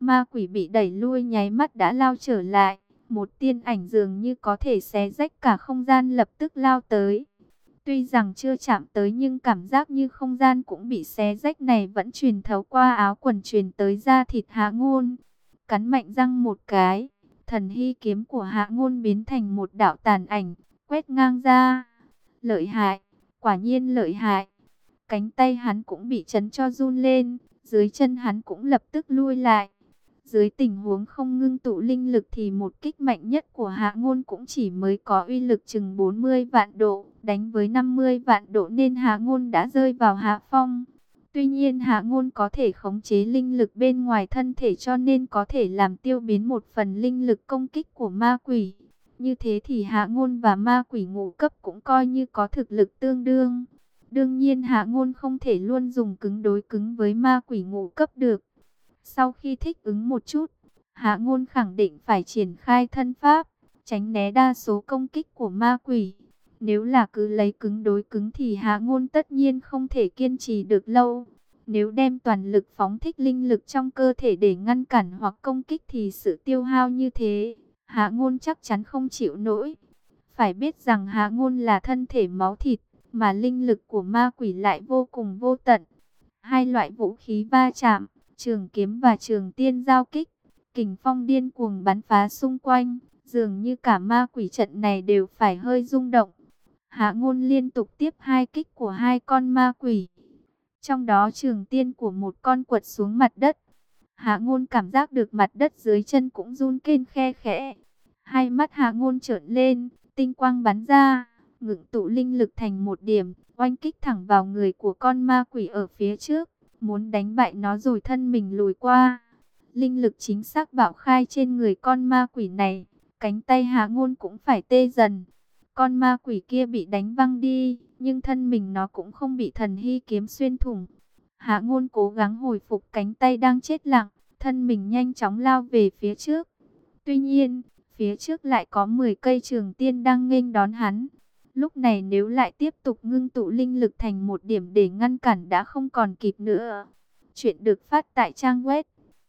ma quỷ bị đẩy lui nháy mắt đã lao trở lại. Một tiên ảnh dường như có thể xé rách cả không gian lập tức lao tới. Tuy rằng chưa chạm tới nhưng cảm giác như không gian cũng bị xé rách này vẫn truyền thấu qua áo quần truyền tới da thịt Hạ Ngôn. Cắn mạnh răng một cái, thần hy kiếm của Hạ Ngôn biến thành một đạo tàn ảnh, quét ngang ra. Lợi hại, quả nhiên lợi hại. Cánh tay hắn cũng bị chấn cho run lên, dưới chân hắn cũng lập tức lui lại. Dưới tình huống không ngưng tụ linh lực thì một kích mạnh nhất của Hạ Ngôn cũng chỉ mới có uy lực chừng 40 vạn độ, đánh với 50 vạn độ nên Hạ Ngôn đã rơi vào hạ phong. Tuy nhiên Hạ Ngôn có thể khống chế linh lực bên ngoài thân thể cho nên có thể làm tiêu biến một phần linh lực công kích của ma quỷ. Như thế thì Hạ Ngôn và ma quỷ ngũ cấp cũng coi như có thực lực tương đương. Đương nhiên Hạ Ngôn không thể luôn dùng cứng đối cứng với ma quỷ ngũ cấp được. Sau khi thích ứng một chút, Hạ Ngôn khẳng định phải triển khai thân pháp, tránh né đa số công kích của ma quỷ. Nếu là cứ lấy cứng đối cứng thì Hạ Ngôn tất nhiên không thể kiên trì được lâu. Nếu đem toàn lực phóng thích linh lực trong cơ thể để ngăn cản hoặc công kích thì sự tiêu hao như thế, Hạ Ngôn chắc chắn không chịu nổi. Phải biết rằng Hạ Ngôn là thân thể máu thịt, mà linh lực của ma quỷ lại vô cùng vô tận. Hai loại vũ khí va chạm, trường kiếm và trường tiên giao kích, kình phong điên cuồng bắn phá xung quanh, dường như cả ma quỷ trận này đều phải hơi rung động. Hạ Ngôn liên tục tiếp hai kích của hai con ma quỷ, trong đó trường tiên của một con quật xuống mặt đất. Hạ Ngôn cảm giác được mặt đất dưới chân cũng run khen khe khẽ. Hai mắt Hạ Ngôn trợn lên, tinh quang bắn ra, ngưng tụ linh lực thành một điểm, oanh kích thẳng vào người của con ma quỷ ở phía trước, muốn đánh bại nó rồi thân mình lùi qua. Linh lực chính xác bạo khai trên người con ma quỷ này, cánh tay Hạ Ngôn cũng phải tê dần. Con ma quỷ kia bị đánh văng đi, nhưng thân mình nó cũng không bị thần hy kiếm xuyên thủng. Hạ Ngôn cố gắng hồi phục cánh tay đang chết lặng, thân mình nhanh chóng lao về phía trước. Tuy nhiên, phía trước lại có 10 cây trường tiên đang nghênh đón hắn. Lúc này nếu lại tiếp tục ngưng tụ linh lực thành một điểm để ngăn cản đã không còn kịp nữa. Chuyện được phát tại trang web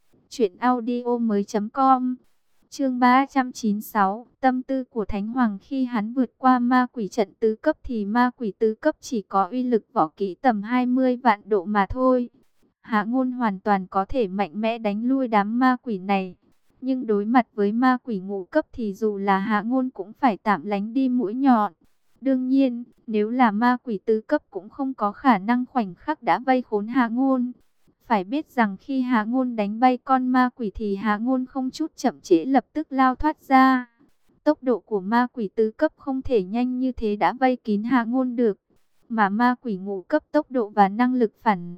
truyệnaudiomoi.com. Chương 396, tâm tư của Thánh Hoàng. Khi hắn vượt qua ma quỷ trận tứ cấp thì ma quỷ tứ cấp chỉ có uy lực võ kỹ tầm 20 vạn độ mà thôi. Hạ Ngôn hoàn toàn có thể mạnh mẽ đánh lui đám ma quỷ này. Nhưng đối mặt với ma quỷ ngũ cấp thì dù là Hạ Ngôn cũng phải tạm lánh đi mũi nhọn. Đương nhiên, nếu là ma quỷ tứ cấp cũng không có khả năng khoảnh khắc đã vây khốn Hạ Ngôn. Phải biết rằng khi Hạ Ngôn đánh bay con ma quỷ thì Hạ Ngôn không chút chậm trễ lập tức lao thoát ra. Tốc độ của ma quỷ tứ cấp không thể nhanh như thế đã vây kín Hạ Ngôn được. Mà ma quỷ ngũ cấp tốc độ và năng lực phản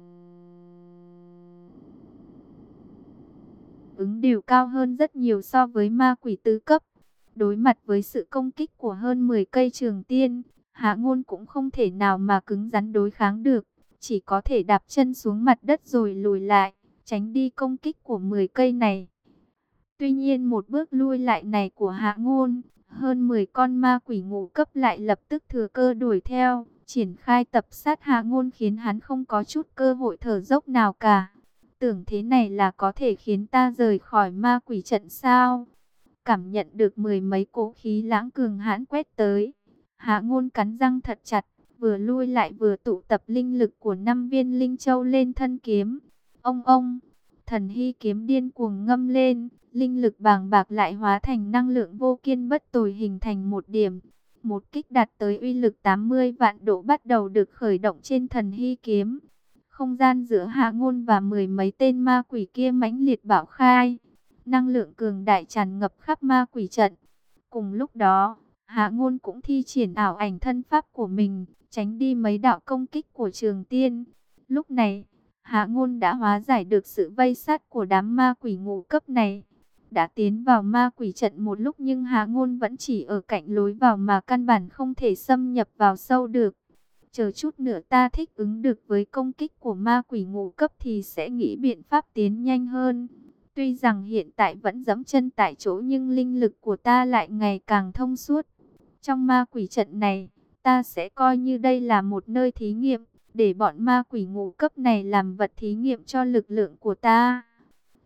ứng đều cao hơn rất nhiều so với ma quỷ tứ cấp. Đối mặt với sự công kích của hơn 10 cây trường tiên, Hạ Ngôn cũng không thể nào mà cứng rắn đối kháng được. Chỉ có thể đạp chân xuống mặt đất rồi lùi lại, tránh đi công kích của 10 cây này. Tuy nhiên một bước lui lại này của Hạ Ngôn, hơn 10 con ma quỷ ngũ cấp lại lập tức thừa cơ đuổi theo, triển khai tập sát Hạ Ngôn khiến hắn không có chút cơ hội thở dốc nào cả. Tưởng thế này là có thể khiến ta rời khỏi ma quỷ trận sao? Cảm nhận được 10 mấy cỗ khí lãng cường hãn quét tới, Hạ Ngôn cắn răng thật chặt, vừa lui lại vừa tụ tập linh lực của 5 viên linh châu lên thân kiếm. Ông, thần hy kiếm điên cuồng ngâm lên, linh lực bàng bạc lại hóa thành năng lượng vô kiên bất tồi hình thành một điểm. Một kích đạt tới uy lực 80 vạn độ bắt đầu được khởi động trên thần hy kiếm. Không gian giữa Hạ Ngôn và 10 mấy tên ma quỷ kia mãnh liệt bạo khai. Năng lượng cường đại tràn ngập khắp ma quỷ trận. Cùng lúc đó, Hạ Ngôn cũng thi triển ảo ảnh thân pháp của mình, tránh đi mấy đạo công kích của trường tiên. Lúc này, Hạ Ngôn đã hóa giải được sự vây sát của đám ma quỷ ngũ cấp này. Đã tiến vào ma quỷ trận một lúc nhưng Hạ Ngôn vẫn chỉ ở cạnh lối vào mà căn bản không thể xâm nhập vào sâu được. Chờ chút nữa ta thích ứng được với công kích của ma quỷ ngũ cấp thì sẽ nghĩ biện pháp tiến nhanh hơn. Tuy rằng hiện tại vẫn giẫm chân tại chỗ nhưng linh lực của ta lại ngày càng thông suốt. Trong ma quỷ trận này, ta sẽ coi như đây là một nơi thí nghiệm, để bọn ma quỷ ngũ cấp này làm vật thí nghiệm cho lực lượng của ta.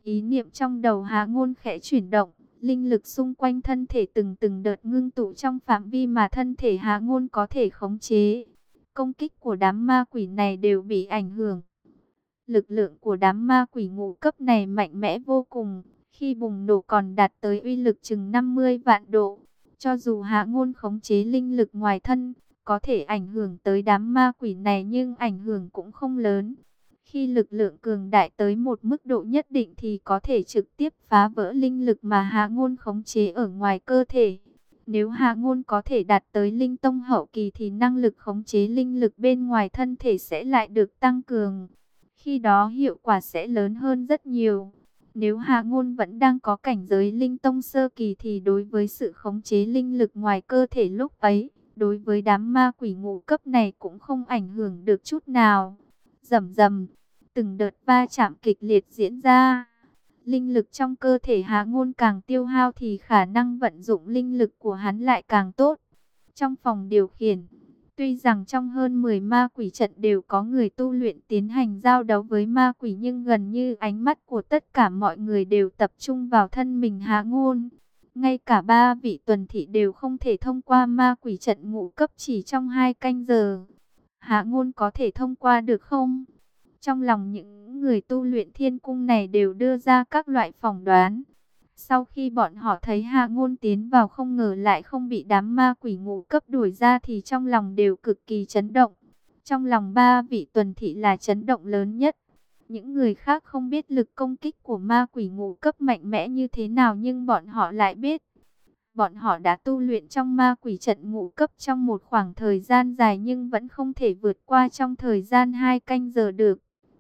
Ý niệm trong đầu Hạ Ngôn khẽ chuyển động, linh lực xung quanh thân thể từng từng đợt ngưng tụ trong phạm vi mà thân thể Hạ Ngôn có thể khống chế. Công kích của đám ma quỷ này đều bị ảnh hưởng. Lực lượng của đám ma quỷ ngũ cấp này mạnh mẽ vô cùng, khi bùng nổ còn đạt tới uy lực chừng 50 vạn độ. Cho dù Hạ Ngôn khống chế linh lực ngoài thân, có thể ảnh hưởng tới đám ma quỷ này nhưng ảnh hưởng cũng không lớn. Khi lực lượng cường đại tới một mức độ nhất định thì có thể trực tiếp phá vỡ linh lực mà Hạ Ngôn khống chế ở ngoài cơ thể. Nếu Hạ Ngôn có thể đạt tới linh tông hậu kỳ thì năng lực khống chế linh lực bên ngoài thân thể sẽ lại được tăng cường. Khi đó hiệu quả sẽ lớn hơn rất nhiều. Nếu Hạ Ngôn vẫn đang có cảnh giới linh tông sơ kỳ thì đối với sự khống chế linh lực ngoài cơ thể lúc ấy, đối với đám ma quỷ ngũ cấp này cũng không ảnh hưởng được chút nào. Rầm rầm, từng đợt va chạm kịch liệt diễn ra. Linh lực trong cơ thể Hạ Ngôn càng tiêu hao thì khả năng vận dụng linh lực của hắn lại càng tốt. Trong phòng điều khiển, tuy rằng trong hơn 10 ma quỷ trận đều có người tu luyện tiến hành giao đấu với ma quỷ nhưng gần như ánh mắt của tất cả mọi người đều tập trung vào thân mình Hạ Ngôn. Ngay cả 3 vị tuần thị đều không thể thông qua ma quỷ trận ngũ cấp chỉ trong 2 canh giờ. Hạ Ngôn có thể thông qua được không? Trong lòng những người tu luyện thiên cung này đều đưa ra các loại phỏng đoán. Sau khi bọn họ thấy Hạ Ngôn tiến vào không ngờ lại không bị đám ma quỷ ngũ cấp đuổi ra thì trong lòng đều cực kỳ chấn động. Trong lòng 3 vị tuần thị là chấn động lớn nhất. Những người khác không biết lực công kích của ma quỷ ngũ cấp mạnh mẽ như thế nào nhưng bọn họ lại biết. Bọn họ đã tu luyện trong ma quỷ trận ngũ cấp trong một khoảng thời gian dài nhưng vẫn không thể vượt qua trong thời gian 2 canh giờ được.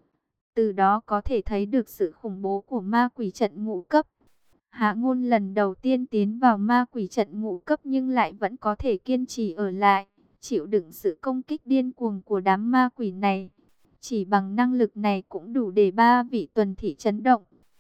Từ đó có thể thấy được sự khủng bố của ma quỷ trận ngũ cấp. Hạ Ngôn lần đầu tiên tiến vào ma quỷ trận ngũ cấp nhưng lại vẫn có thể kiên trì ở lại, chịu đựng sự công kích điên cuồng của đám ma quỷ này. Chỉ bằng năng lực này cũng đủ để 3 vị tuần thị chấn động.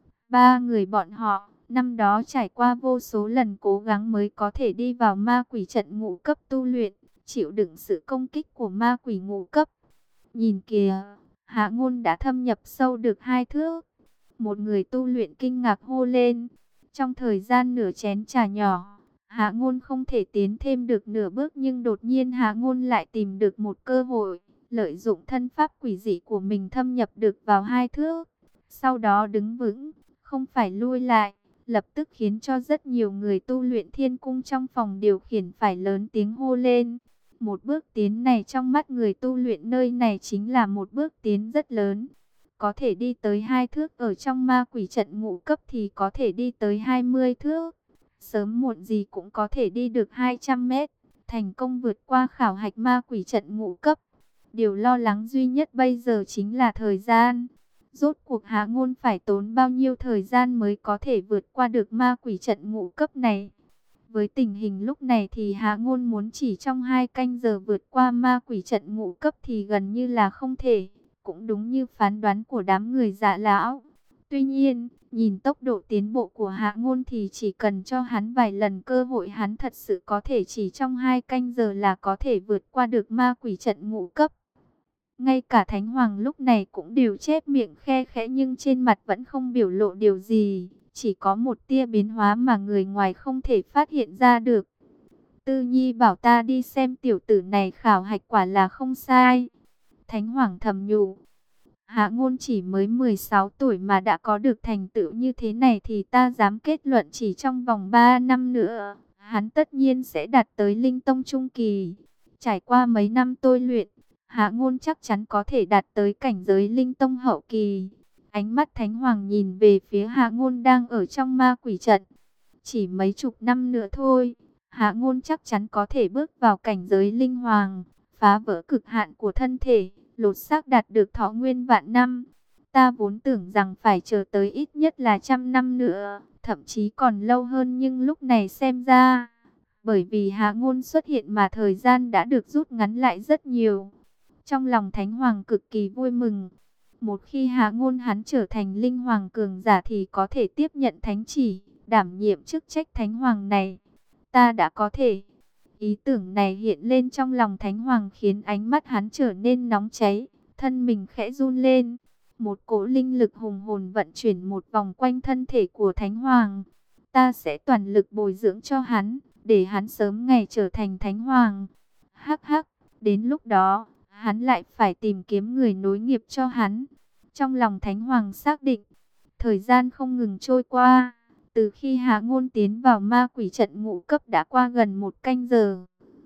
3 người bọn họ, năm đó trải qua vô số lần cố gắng mới có thể đi vào ma quỷ trận ngũ cấp tu luyện, chịu đựng sự công kích của ma quỷ ngũ cấp. Nhìn kìa, Hạ Ngôn đã thâm nhập sâu được 2 thước. Một người tu luyện kinh ngạc hô lên. Trong thời gian nửa chén trà nhỏ, Hạ Ngôn không thể tiến thêm được nửa bước nhưng đột nhiên Hạ Ngôn lại tìm được một cơ hội, lợi dụng thân pháp quỷ dị của mình thâm nhập được vào 2 thước. Sau đó đứng vững, không phải lui lại, lập tức khiến cho rất nhiều người tu luyện thiên cung trong phòng điều khiển phải lớn tiếng hô lên. Một bước tiến này trong mắt người tu luyện nơi này chính là một bước tiến rất lớn. Có thể đi tới 2 thước ở trong ma quỷ trận ngũ cấp thì có thể đi tới 20 thước. Sớm muộn gì cũng có thể đi được 200 mét. Thành công vượt qua khảo hạch ma quỷ trận ngũ cấp. Điều lo lắng duy nhất bây giờ chính là thời gian. Rốt cuộc Hạ Ngôn phải tốn bao nhiêu thời gian mới có thể vượt qua được ma quỷ trận ngũ cấp này. Với tình hình lúc này thì Hạ Ngôn muốn chỉ trong 2 canh giờ vượt qua ma quỷ trận ngũ cấp thì gần như là không thể. Cũng đúng như phán đoán của đám người dạ lão. Tuy nhiên, nhìn tốc độ tiến bộ của Hạ Ngôn thì chỉ cần cho hắn vài lần cơ hội hắn thật sự có thể chỉ trong 2 canh giờ là có thể vượt qua được ma quỷ trận ngũ cấp. Ngay cả Thánh Hoàng lúc này cũng đều chép miệng khe khẽ nhưng trên mặt vẫn không biểu lộ điều gì. Chỉ có một tia biến hóa mà người ngoài không thể phát hiện ra được. Tư Nhi bảo ta đi xem tiểu tử này khảo hạch quả là không sai. Thánh Hoàng thầm nhủ. Hạ Ngôn chỉ mới 16 tuổi mà đã có được thành tựu như thế này thì ta dám kết luận chỉ trong vòng 3 năm nữa, hắn tất nhiên sẽ đạt tới linh tông trung kỳ. Trải qua mấy năm tôi luyện, Hạ Ngôn chắc chắn có thể đạt tới cảnh giới linh tông hậu kỳ. Ánh mắt Thánh Hoàng nhìn về phía Hạ Ngôn đang ở trong ma quỷ trận. Chỉ mấy chục năm nữa thôi, Hạ Ngôn chắc chắn có thể bước vào cảnh giới linh hoàng, phá vỡ cực hạn của thân thể, lột xác đạt được thọ nguyên vạn năm. Ta vốn tưởng rằng phải chờ tới ít nhất là 100 năm nữa, thậm chí còn lâu hơn nhưng lúc này xem ra, bởi vì Hạ Ngôn xuất hiện mà thời gian đã được rút ngắn lại rất nhiều. Trong lòng Thánh Hoàng cực kỳ vui mừng. Một khi Hạ Ngôn hắn trở thành linh hoàng cường giả thì có thể tiếp nhận thánh chỉ, đảm nhiệm chức trách Thánh Hoàng này. Ta đã có thể. Ý tưởng này hiện lên trong lòng Thánh Hoàng khiến ánh mắt hắn trở nên nóng cháy, thân mình khẽ run lên. Một cỗ linh lực hùng hồn vận chuyển một vòng quanh thân thể của Thánh Hoàng. Ta sẽ toàn lực bồi dưỡng cho hắn, để hắn sớm ngày trở thành Thánh Hoàng. Hắc hắc, đến lúc đó, hắn lại phải tìm kiếm người nối nghiệp cho hắn. Trong lòng Thánh Hoàng xác định, thời gian không ngừng trôi qua. Từ khi Hạ Ngôn tiến vào ma quỷ trận ngũ cấp đã qua gần 1 canh giờ.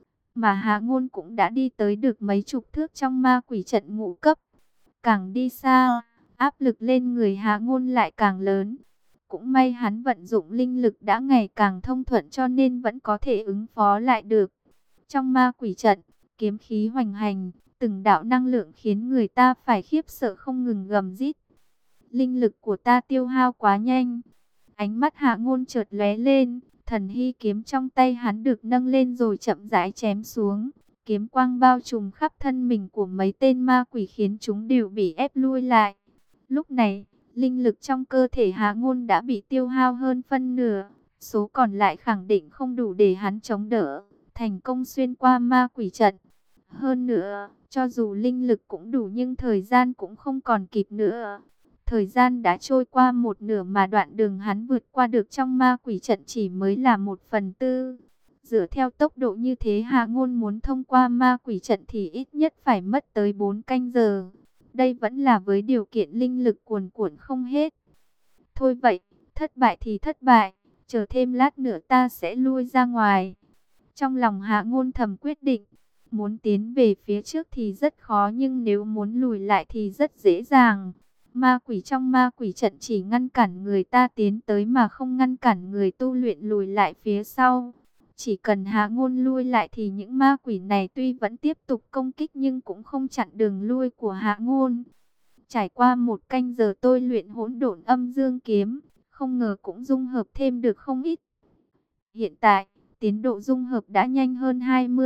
Mà Hạ Ngôn cũng đã đi tới được mấy chục thước trong ma quỷ trận ngũ cấp. Càng đi xa, áp lực lên người Hạ Ngôn lại càng lớn. Cũng may hắn vận dụng linh lực đã ngày càng thông thuận cho nên vẫn có thể ứng phó lại được. Trong ma quỷ trận, kiếm khí hoành hành, từng đạo năng lượng khiến người ta phải khiếp sợ không ngừng gầm rít. Linh lực của ta tiêu hao quá nhanh. Ánh mắt Hạ Ngôn chợt lóe lên, thần hy kiếm trong tay hắn được nâng lên rồi chậm rãi chém xuống. Kiếm quang bao trùm khắp thân mình của mấy tên ma quỷ khiến chúng đều bị ép lui lại. Lúc này, linh lực trong cơ thể Hạ Ngôn đã bị tiêu hao hơn phân nửa. Số còn lại khẳng định không đủ để hắn chống đỡ, thành công xuyên qua ma quỷ trận. Hơn nữa, cho dù linh lực cũng đủ nhưng thời gian cũng không còn kịp nữa. Thời gian đã trôi qua một nửa mà đoạn đường hắn vượt qua được trong ma quỷ trận chỉ mới là 1/4. Dựa theo tốc độ như thế Hạ Ngôn muốn thông qua ma quỷ trận thì ít nhất phải mất tới 4 canh giờ. Đây vẫn là với điều kiện linh lực cuồn cuộn không hết. Thôi vậy, thất bại thì thất bại, chờ thêm lát nữa ta sẽ lui ra ngoài. Trong lòng Hạ Ngôn thầm quyết định, muốn tiến về phía trước thì rất khó nhưng nếu muốn lùi lại thì rất dễ dàng. Ma quỷ trong ma quỷ trận chỉ ngăn cản người ta tiến tới mà không ngăn cản người tu luyện lùi lại phía sau. Chỉ cần Hạ Ngôn lui lại thì những ma quỷ này tuy vẫn tiếp tục công kích nhưng cũng không chặn đường lui của Hạ Ngôn. Trải qua 1 canh giờ tôi luyện hỗn độn âm dương kiếm, không ngờ cũng dung hợp thêm được không ít. Hiện tại, tiến độ dung hợp đã nhanh hơn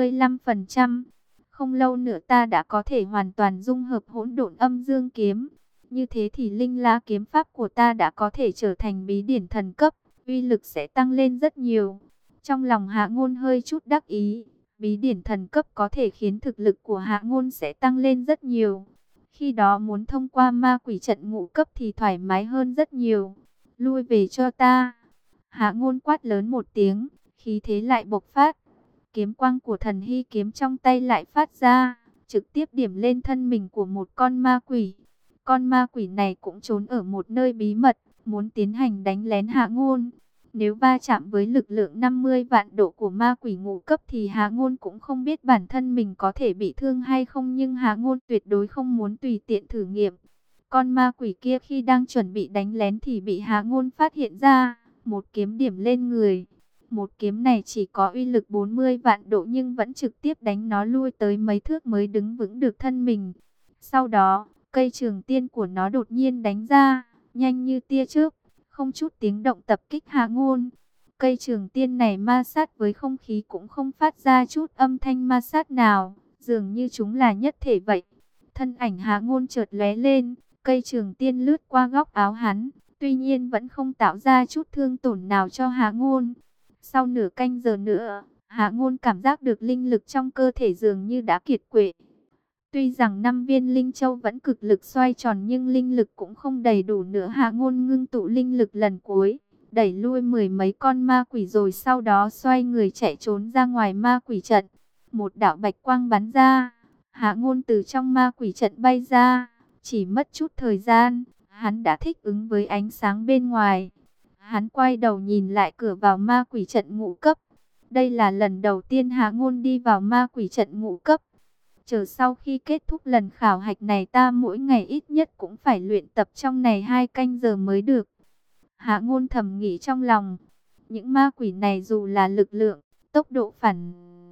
25%. Không lâu nữa ta đã có thể hoàn toàn dung hợp hỗn độn âm dương kiếm. Như thế thì linh lá kiếm pháp của ta đã có thể trở thành bí điển thần cấp, uy lực sẽ tăng lên rất nhiều. Trong lòng Hạ Ngôn hơi chút đắc ý, bí điển thần cấp có thể khiến thực lực của Hạ Ngôn sẽ tăng lên rất nhiều. Khi đó muốn thông qua ma quỷ trận ngũ cấp thì thoải mái hơn rất nhiều. Lui về cho ta. Hạ Ngôn quát lớn một tiếng, khí thế lại bộc phát. Kiếm quang của thần hy kiếm trong tay lại phát ra, trực tiếp điểm lên thân mình của một con ma quỷ. Con ma quỷ này cũng trốn ở một nơi bí mật, muốn tiến hành đánh lén Hạ Ngôn. Nếu va chạm với lực lượng 50 vạn độ của ma quỷ ngũ cấp thì Hạ Ngôn cũng không biết bản thân mình có thể bị thương hay không, nhưng Hạ Ngôn tuyệt đối không muốn tùy tiện thử nghiệm. Con ma quỷ kia khi đang chuẩn bị đánh lén thì bị Hạ Ngôn phát hiện ra, một kiếm điểm lên người. Một kiếm này chỉ có uy lực 40 vạn độ nhưng vẫn trực tiếp đánh nó lui tới mấy thước mới đứng vững được thân mình. Sau đó, cây trường tiên của nó đột nhiên đánh ra, nhanh như tia chớp, không chút tiếng động tập kích Hạ Ngôn. Cây trường tiên này ma sát với không khí cũng không phát ra chút âm thanh ma sát nào, dường như chúng là nhất thể vậy. Thân ảnh Hạ Ngôn chợt lóe lên, cây trường tiên lướt qua góc áo hắn, tuy nhiên vẫn không tạo ra chút thương tổn nào cho Hạ Ngôn. Sau nửa canh giờ nữa, Hạ Ngôn cảm giác được linh lực trong cơ thể dường như đã kiệt quệ. Tuy rằng 5 viên linh châu vẫn cực lực xoay tròn nhưng linh lực cũng không đầy đủ nữa. Hạ Ngôn ngưng tụ linh lực lần cuối, đẩy lui 10 mấy con ma quỷ rồi sau đó xoay người chạy trốn ra ngoài ma quỷ trận. Một đạo bạch quang bắn ra, Hạ Ngôn từ trong ma quỷ trận bay ra, chỉ mất chút thời gian, hắn đã thích ứng với ánh sáng bên ngoài. Hắn quay đầu nhìn lại cửa vào ma quỷ trận ngũ cấp. Đây là lần đầu tiên Hạ Ngôn đi vào ma quỷ trận ngũ cấp. Chờ sau khi kết thúc lần khảo hạch này ta mỗi ngày ít nhất cũng phải luyện tập trong này 2 canh giờ mới được. Hạ Ngôn thầm nghĩ trong lòng. Những ma quỷ này dù là lực lượng, tốc độ phản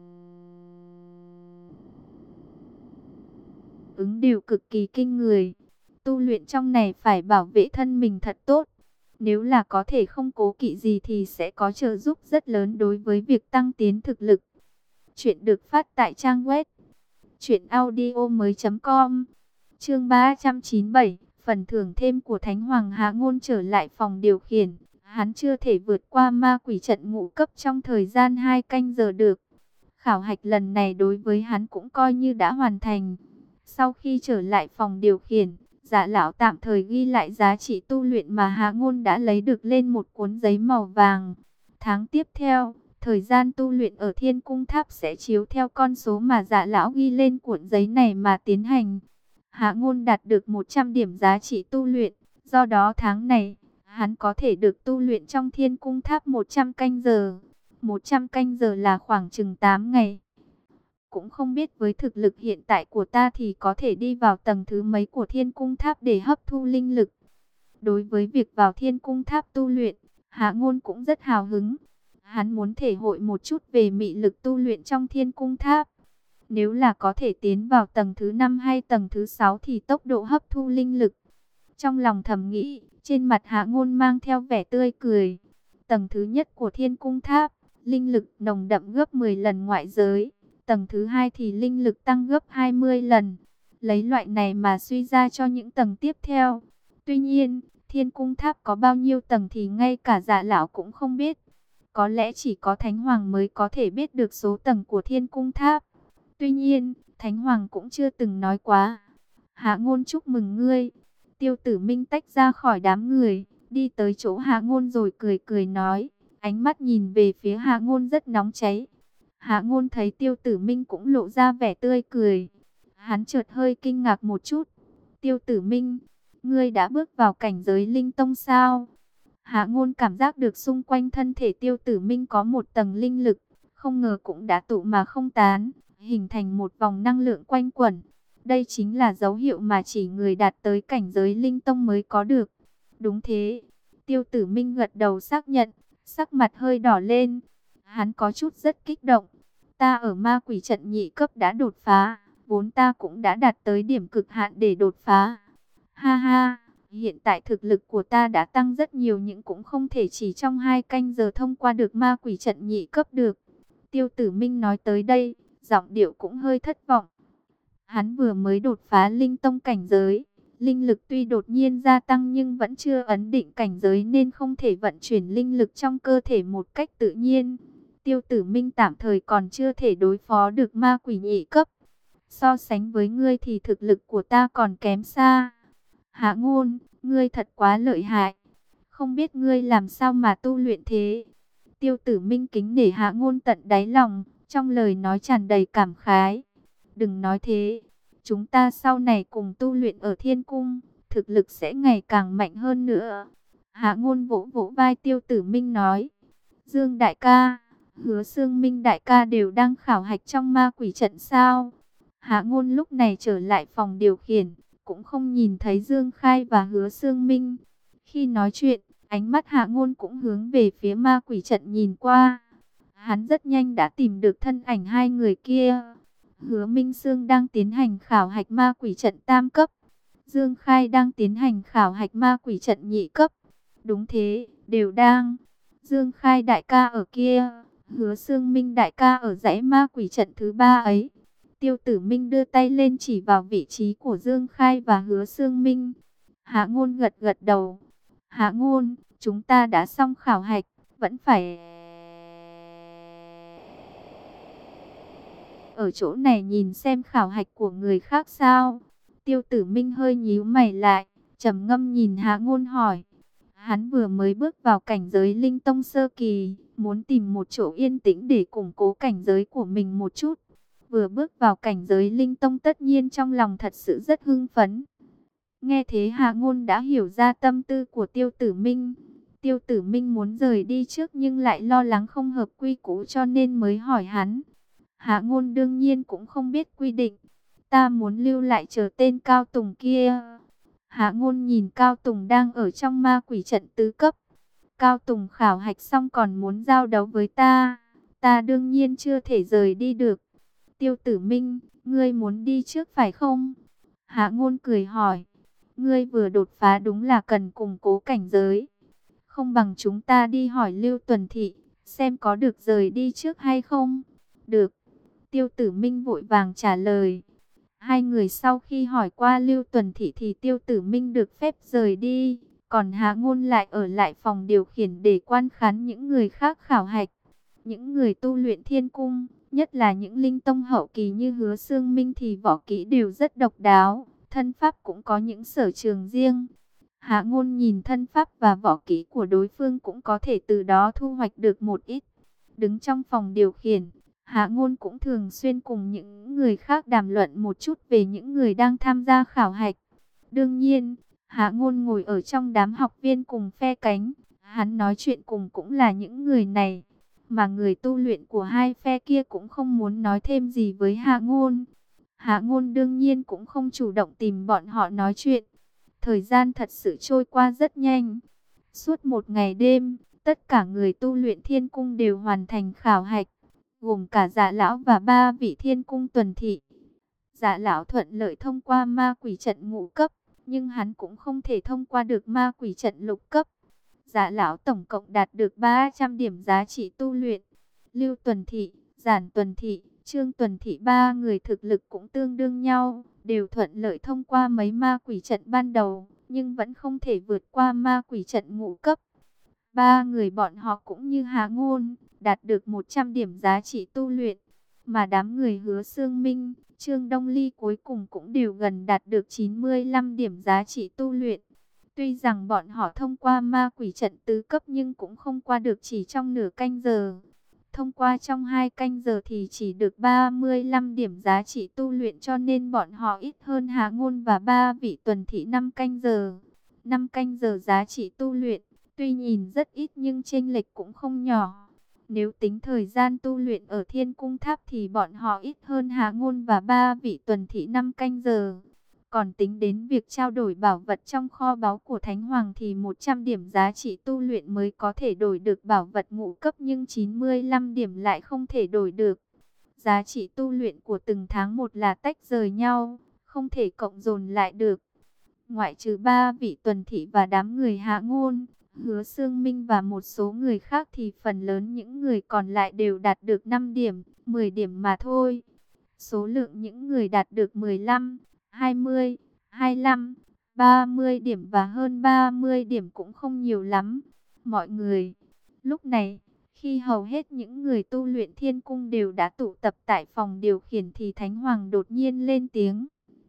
ứng đều cực kỳ kinh người. Tu luyện trong này phải bảo vệ thân mình thật tốt. Nếu là có thể không cố kỵ gì thì sẽ có trợ giúp rất lớn đối với việc tăng tiến thực lực. Chuyện được phát tại trang web truyệnaudiomoi.com. Chương 397, phần thưởng thêm của Thánh Hoàng. Hạ Ngôn trở lại phòng điều khiển, hắn chưa thể vượt qua ma quỷ trận ngũ cấp trong thời gian 2 canh giờ được. Khảo hạch lần này đối với hắn cũng coi như đã hoàn thành. Sau khi trở lại phòng điều khiển, Dạ lão tạm thời ghi lại giá trị tu luyện mà Hạ Ngôn đã lấy được lên một cuốn giấy màu vàng. Tháng tiếp theo, thời gian tu luyện ở Thiên Cung Tháp sẽ chiếu theo con số mà Dạ lão ghi lên cuốn giấy này mà tiến hành. Hạ Ngôn đạt được 100 điểm giá trị tu luyện, do đó tháng này, hắn có thể được tu luyện trong Thiên Cung Tháp 100 canh giờ. 100 canh giờ là khoảng chừng 8 ngày. Cũng không biết với thực lực hiện tại của ta thì có thể đi vào tầng thứ mấy của Thiên Cung Tháp để hấp thu linh lực. Đối với việc vào Thiên Cung Tháp tu luyện, Hạ Ngôn cũng rất hào hứng. Hắn muốn thể hội một chút về mị lực tu luyện trong Thiên Cung Tháp. Nếu là có thể tiến vào tầng thứ 5 hay tầng thứ 6 thì tốc độ hấp thu linh lực. Trong lòng thầm nghĩ, trên mặt Hạ Ngôn mang theo vẻ tươi cười. Tầng thứ nhất của Thiên Cung Tháp, linh lực nồng đậm gấp 10 lần ngoại giới. Tầng thứ 2 thì linh lực tăng gấp 20 lần. Lấy loại này mà suy ra cho những tầng tiếp theo. Tuy nhiên, Thiên Cung Tháp có bao nhiêu tầng thì ngay cả Dạ lão cũng không biết. Có lẽ chỉ có Thánh Hoàng mới có thể biết được số tầng của Thiên Cung Tháp. Tuy nhiên, Thánh Hoàng cũng chưa từng nói quá. Hạ Ngôn chúc mừng ngươi. Tiêu Tử Minh tách ra khỏi đám người, đi tới chỗ Hạ Ngôn rồi cười cười nói. Ánh mắt nhìn về phía Hạ Ngôn rất nóng cháy. Hạ Ngôn thấy Tiêu Tử Minh cũng lộ ra vẻ tươi cười. Hắn chợt hơi kinh ngạc một chút. Tiêu Tử Minh, ngươi đã bước vào cảnh giới linh tông sao? Hạ Ngôn cảm giác được xung quanh thân thể Tiêu Tử Minh có một tầng linh lực, không ngờ cũng đã tụ mà không tán, hình thành một vòng năng lượng quanh quẩn. Đây chính là dấu hiệu mà chỉ người đạt tới cảnh giới linh tông mới có được. Đúng thế. Tiêu Tử Minh gật đầu xác nhận, sắc mặt hơi đỏ lên. Hắn có chút rất kích động. Ta ở ma quỷ trận nhị cấp đã đột phá, vốn ta cũng đã đạt tới điểm cực hạn để đột phá. Ha ha, hiện tại thực lực của ta đã tăng rất nhiều nhưng cũng không thể chỉ trong 2 canh giờ thông qua được ma quỷ trận nhị cấp được. Tiêu Tử Minh nói tới đây, giọng điệu cũng hơi thất vọng. Hắn vừa mới đột phá linh tông cảnh giới, linh lực tuy đột nhiên gia tăng nhưng vẫn chưa ấn định cảnh giới nên không thể vận chuyển linh lực trong cơ thể một cách tự nhiên. Tiêu Tử Minh tạm thời còn chưa thể đối phó được ma quỷ nhị cấp. So sánh với ngươi thì thực lực của ta còn kém xa. Hạ Ngôn, ngươi thật quá lợi hại. Không biết ngươi làm sao mà tu luyện thế. Tiêu Tử Minh kính nể Hạ Ngôn tận đáy lòng, trong lời nói tràn đầy cảm khái. Đừng nói thế, chúng ta sau này cùng tu luyện ở Thiên Cung, thực lực sẽ ngày càng mạnh hơn nữa. Hạ Ngôn vỗ vỗ vai Tiêu Tử Minh nói. Dương đại ca, Hứa Xương Minh đại ca đều đang khảo hạch trong ma quỷ trận sao? Hạ Ngôn lúc này trở lại phòng điều khiển, cũng không nhìn thấy Dương Khai và Hứa Xương Minh. Khi nói chuyện, ánh mắt Hạ Ngôn cũng hướng về phía ma quỷ trận nhìn qua. Hắn rất nhanh đã tìm được thân ảnh hai người kia. Hứa Minh Sương đang tiến hành khảo hạch ma quỷ trận tam cấp. Dương Khai đang tiến hành khảo hạch ma quỷ trận nhị cấp. Đúng thế, đều đang. Dương Khai đại ca ở kia, Hứa Xương Minh đại ca ở dãy ma quỷ trận thứ 3 ấy. Tiêu Tử Minh đưa tay lên chỉ vào vị trí của Dương Khai và Hứa Xương Minh. Hạ Ngôn gật gật đầu. Hạ Ngôn, chúng ta đã xong khảo hạch, vẫn phải ở chỗ này nhìn xem khảo hạch của người khác sao? Tiêu Tử Minh hơi nhíu mày lại, trầm ngâm nhìn Hạ Ngôn hỏi. Hắn vừa mới bước vào cảnh giới linh tông sơ kỳ, muốn tìm một chỗ yên tĩnh để củng cố cảnh giới của mình một chút. Vừa bước vào cảnh giới linh tông tất nhiên trong lòng thật sự rất hưng phấn. Nghe thế Hạ Ngôn đã hiểu ra tâm tư của Tiêu Tử Minh. Tiêu Tử Minh muốn rời đi trước nhưng lại lo lắng không hợp quy củ cho nên mới hỏi hắn. Hạ Ngôn đương nhiên cũng không biết quy định. Ta muốn lưu lại chờ tên Cao Tùng kia. Hạ Ngôn nhìn Cao Tùng đang ở trong ma quỷ trận tứ cấp. Cao Tùng khảo hạch xong còn muốn giao đấu với ta. Ta đương nhiên chưa thể rời đi được. Tiêu Tử Minh, ngươi muốn đi trước phải không? Hạ Ngôn cười hỏi. Ngươi vừa đột phá đúng là cần củng cố cảnh giới. Không bằng chúng ta đi hỏi Lưu Tuần Thị, xem có được rời đi trước hay không? Được. Tiêu Tử Minh vội vàng trả lời. Hai người sau khi hỏi qua Lưu Tuần Thị thì Tiêu Tử Minh được phép rời đi. Còn Hạ Ngôn lại ở lại phòng điều khiển để quan khán những người khác khảo hạch. Những người tu luyện Thiên Cung, nhất là những linh tông hậu kỳ như Hứa Xương Minh thì võ kỹ đều rất độc đáo. thân pháp cũng có những sở trường riêng. Hạ Ngôn nhìn thân pháp và võ kỹ của đối phương cũng có thể từ đó thu hoạch được một ít. Đứng trong phòng điều khiển, Hạ Ngôn cũng thường xuyên cùng những người khác đàm luận một chút về những người đang tham gia khảo hạch. Đương nhiên, Hạ Ngôn ngồi ở trong đám học viên cùng phe cánh, hắn nói chuyện cùng cũng là những người này, mà người tu luyện của hai phe kia cũng không muốn nói thêm gì với Hạ Ngôn. Hạ Ngôn đương nhiên cũng không chủ động tìm bọn họ nói chuyện. Thời gian thật sự trôi qua rất nhanh. Suốt một ngày đêm, tất cả người tu luyện thiên cung đều hoàn thành khảo hạch, gồm cả Dạ lão và 3 vị thiên cung tuần thị. Dạ lão thuận lợi thông qua ma quỷ trận ngũ cấp, nhưng hắn cũng không thể thông qua được ma quỷ trận lục cấp. Dạ lão tổng cộng đạt được 300 điểm giá trị tu luyện. Lưu Tuần Thị, Giản Tuần Thị, Trương Tuần Thị, 3 người thực lực cũng tương đương nhau, đều thuận lợi thông qua mấy ma quỷ trận ban đầu, nhưng vẫn không thể vượt qua ma quỷ trận ngũ cấp. 3 người bọn họ cũng như Hạ Ngôn, đạt được 100 điểm giá trị tu luyện, mà đám người Hứa Xương Minh, Trương Đông Ly cuối cùng cũng đều gần đạt được 95 điểm giá trị tu luyện. Tuy rằng bọn họ thông qua ma quỷ trận tứ cấp nhưng cũng không qua được chỉ trong nửa canh giờ. Thông qua trong 2 canh giờ thì chỉ được 35 điểm giá trị tu luyện, cho nên bọn họ ít hơn Hạ Ngôn và 3 vị tuần thị 5 canh giờ. 5 canh giờ giá trị tu luyện, tuy nhìn rất ít nhưng chênh lệch cũng không nhỏ. Nếu tính thời gian tu luyện ở Thiên Cung Tháp thì bọn họ ít hơn Hạ Ngôn và 3 vị tuần thị 5 canh giờ. Còn tính đến việc trao đổi bảo vật trong kho báu của Thánh Hoàng thì 100 điểm giá trị tu luyện mới có thể đổi được bảo vật ngũ cấp, nhưng 95 điểm lại không thể đổi được. Giá trị tu luyện của từng tháng một là tách rời nhau, không thể cộng dồn lại được. Ngoại trừ 3 vị tuần thị và đám người Hạ Ngôn, Hứa Xương Minh và một số người khác thì phần lớn những người còn lại đều đạt được 5 điểm, 10 điểm mà thôi. Số lượng những người đạt được 15, 20, 25, 30 điểm và hơn 30 điểm cũng không nhiều lắm. Mọi người, lúc này, khi hầu hết những người tu luyện thiên cung đều đã tụ tập tại phòng điều khiển thì Thánh Hoàng đột nhiên lên tiếng.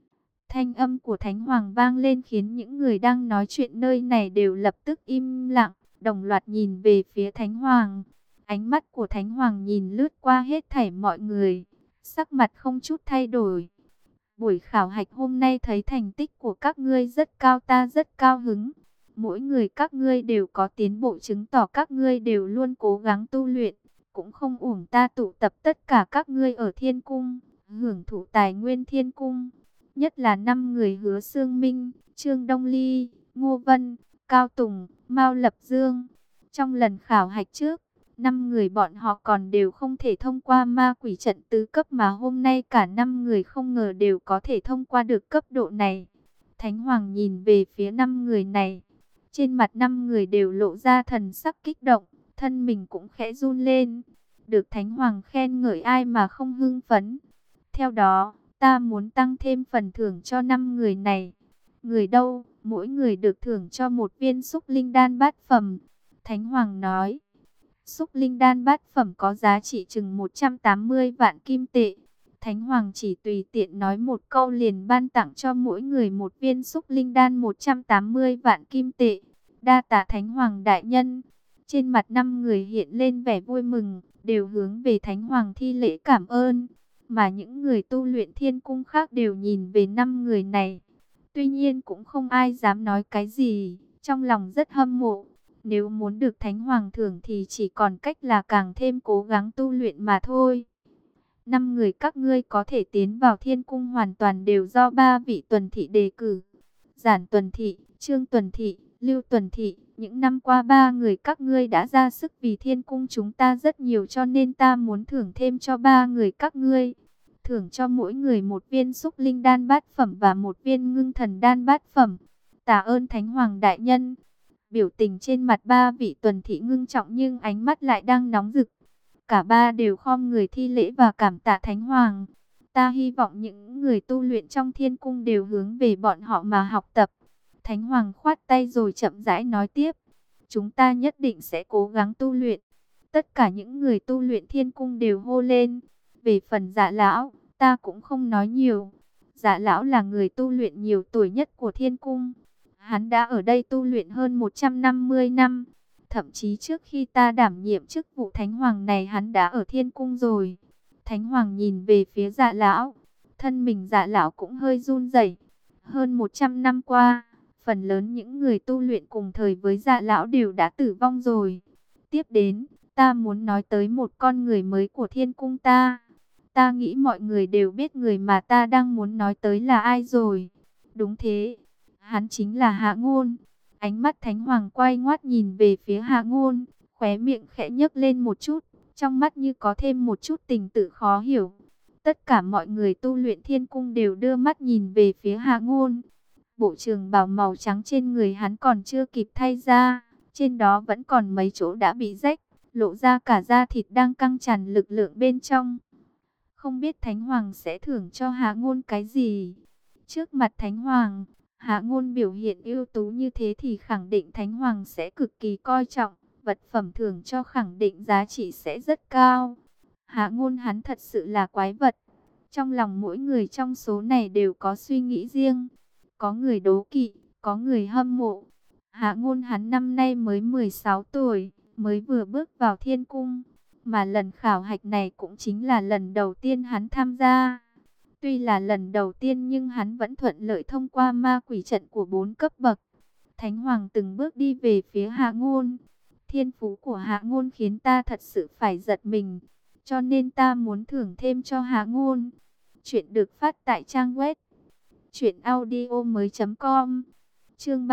Thanh âm của Thánh Hoàng vang lên khiến những người đang nói chuyện nơi này đều lập tức im lặng, đồng loạt nhìn về phía Thánh Hoàng. Ánh mắt của Thánh Hoàng nhìn lướt qua hết thảy mọi người, sắc mặt không chút thay đổi. Buổi khảo hạch hôm nay thấy thành tích của các ngươi rất cao, ta rất cao hứng. Mỗi người các ngươi đều có tiến bộ, chứng tỏ các ngươi đều luôn cố gắng tu luyện. Cũng không uổng ta tụ tập tất cả các ngươi ở thiên cung, hưởng thụ tài nguyên thiên cung. Nhất là 5 người Hứa Xương Minh, Trương Đông Ly, Ngô Vân, Cao Tùng, Mao Lập Dương. Trong lần khảo hạch trước, 5 người bọn họ còn đều không thể thông qua ma quỷ trận tứ cấp, mà hôm nay cả 5 người không ngờ đều có thể thông qua được cấp độ này. Thánh Hoàng nhìn về phía 5 người này. Trên mặt 5 người đều lộ ra thần sắc kích động, thân mình cũng khẽ run lên. Được Thánh Hoàng khen ngợi ai mà không hưng phấn. Theo đó, ta muốn tăng thêm phần thưởng cho 5 người này. Người đâu, mỗi người được thưởng cho một viên xúc linh đan bát phẩm. Thánh Hoàng nói. Xúc linh đan bát phẩm có giá trị chừng 180 vạn kim tệ. Thánh Hoàng chỉ tùy tiện nói một câu liền ban tặng cho mỗi người một viên xúc linh đan 180 vạn kim tệ. Đa tạ Thánh Hoàng đại nhân. Trên mặt 5 người hiện lên vẻ vui mừng, đều hướng về Thánh Hoàng thi lễ cảm ơn. Mà những người tu luyện thiên cung khác đều nhìn về 5 người này. Tuy nhiên cũng không ai dám nói cái gì, trong lòng rất hâm mộ. Nếu muốn được Thánh Hoàng thưởng thì chỉ còn cách là càng thêm cố gắng tu luyện mà thôi. 5 người các ngươi có thể tiến vào thiên cung hoàn toàn đều do 3 vị tuần thị đề cử. Giản Tuần Thị, Trương Tuần Thị, Lưu Tuần Thị, những năm qua 3 người các ngươi đã ra sức vì thiên cung chúng ta rất nhiều, cho nên ta muốn thưởng thêm cho 3 người các ngươi. Thưởng cho mỗi người một viên xúc linh đan bát phẩm và một viên ngưng thần đan bát phẩm. Tạ ơn Thánh Hoàng đại nhân. Biểu tình trên mặt 3 vị tuần thị ngưng trọng nhưng ánh mắt lại đang nóng rực. Cả 3 đều khom người thi lễ và cảm tạ Thánh Hoàng. Ta hy vọng những người tu luyện trong thiên cung đều hướng về bọn họ mà học tập. Thánh Hoàng khoát tay rồi chậm rãi nói tiếp. Chúng ta nhất định sẽ cố gắng tu luyện. Tất cả những người tu luyện thiên cung đều hô lên. Về phần Dạ lão, ta cũng không nói nhiều. Dạ lão là người tu luyện nhiều tuổi nhất của thiên cung. Hắn đã ở đây tu luyện hơn 150 năm. Thậm chí trước khi ta đảm nhiệm chức vụ Thánh Hoàng này hắn đã ở thiên cung rồi. Thánh Hoàng nhìn về phía Dạ lão. Thân mình Dạ lão cũng hơi run rẩy. Hơn 100 năm qua, phần lớn những người tu luyện cùng thời với Dạ lão đều đã tử vong rồi. Tiếp đến, ta muốn nói tới một con người mới của thiên cung ta. Ta nghĩ mọi người đều biết người mà ta đang muốn nói tới là ai rồi. Đúng thế, hắn chính là Hạ Ngôn. Ánh mắt Thánh Hoàng quay ngoắt nhìn về phía Hạ Ngôn, khóe miệng khẽ nhếch lên một chút, trong mắt như có thêm một chút tình tự khó hiểu. Tất cả mọi người tu luyện thiên cung đều đưa mắt nhìn về phía Hạ Ngôn. Bộ trường bào màu trắng trên người hắn còn chưa kịp thay ra, trên đó vẫn còn mấy chỗ đã bị rách, lộ ra cả da thịt đang căng tràn lực lượng bên trong. Không biết Thánh Hoàng sẽ thưởng cho Hạ Ngôn cái gì? Trước mặt Thánh Hoàng, Hạ Ngôn biểu hiện ưu tú như thế thì khẳng định Thánh Hoàng sẽ cực kỳ coi trọng, vật phẩm thưởng cho khẳng định giá trị sẽ rất cao. Hạ Ngôn hắn thật sự là quái vật. Trong lòng mỗi người trong số này đều có suy nghĩ riêng. Có người đố kỵ, có người hâm mộ. Hạ Ngôn hắn năm nay mới 16 tuổi, mới vừa bước vào thiên cung. Mà lần khảo hạch này cũng chính là lần đầu tiên hắn tham gia. Tuy là lần đầu tiên nhưng hắn vẫn thuận lợi thông qua ma quỷ trận của 4 cấp bậc. Thánh Hoàng từng bước đi về phía Hạ Ngôn. Thiên phú của Hạ Ngôn khiến ta thật sự phải giật mình. Cho nên ta muốn thưởng thêm cho Hạ Ngôn. Chuyện được phát tại trang web truyệnaudiomoi.com. Chương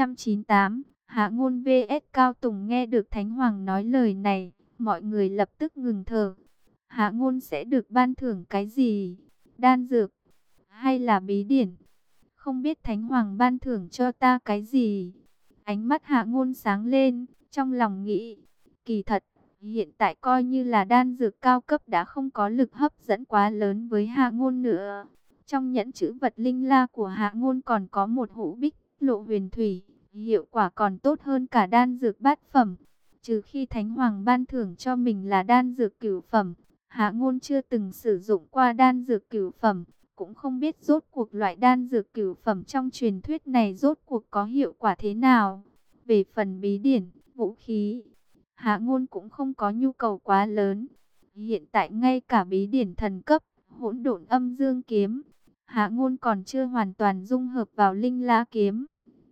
398, Hạ Ngôn vs Cao Tùng. Nghe được Thánh Hoàng nói lời này, mọi người lập tức ngừng thở. Hạ Ngôn sẽ được ban thưởng cái gì? Đan dược hay là bí điển? Không biết Thánh Hoàng ban thưởng cho ta cái gì? Ánh mắt Hạ Ngôn sáng lên, trong lòng nghĩ, kỳ thật, hiện tại coi như là đan dược cao cấp đã không có lực hấp dẫn quá lớn với Hạ Ngôn nữa. Trong nhẫn trữ vật linh la của Hạ Ngôn còn có một hũ bích lộ huyền thủy, hiệu quả còn tốt hơn cả đan dược bát phẩm. Trừ khi Thánh Hoàng ban thưởng cho mình là đan dược cửu phẩm, Hạ Ngôn chưa từng sử dụng qua đan dược cửu phẩm, cũng không biết rốt cuộc loại đan dược cửu phẩm trong truyền thuyết này rốt cuộc có hiệu quả thế nào. Về phần bí điển, vũ khí, Hạ Ngôn cũng không có nhu cầu quá lớn. Hiện tại ngay cả bí điển thần cấp, hỗn độn âm dương kiếm, Hạ Ngôn còn chưa hoàn toàn dung hợp vào linh la kiếm.